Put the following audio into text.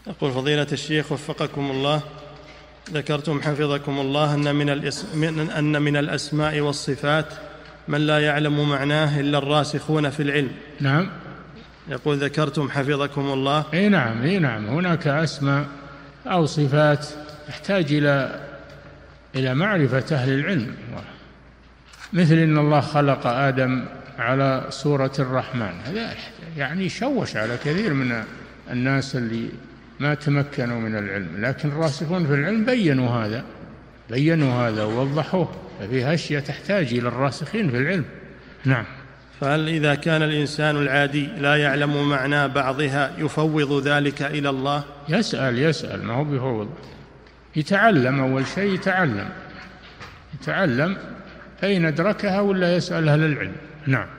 يقول فضيلة الشيخ وفقكم الله، ذكرتم حفظكم الله أن من الأسماء والصفات من لا يعلم معناه إلا الراسخون في العلم. نعم. يقول ذكرتم حفظكم الله. نعم هناك أسماء أو صفات تحتاج إلى معرفة أهل العلم، مثل إن الله خلق آدم على صورة الرحمن، هذا يعني شوش على كثير من الناس اللي ما تمكنوا من العلم، لكن الراسخون في العلم بينوا هذا ووضحوه، ففيها أشياء تحتاج إلى الراسخين في العلم. نعم. فهل إذا كان الإنسان العادي لا يعلم معنى بعضها يفوض ذلك إلى الله؟ يسأل، ما هو بيفوض، يتعلم أول شيء، يتعلم فإن أدركها ولا يسأل أهل العلم. نعم.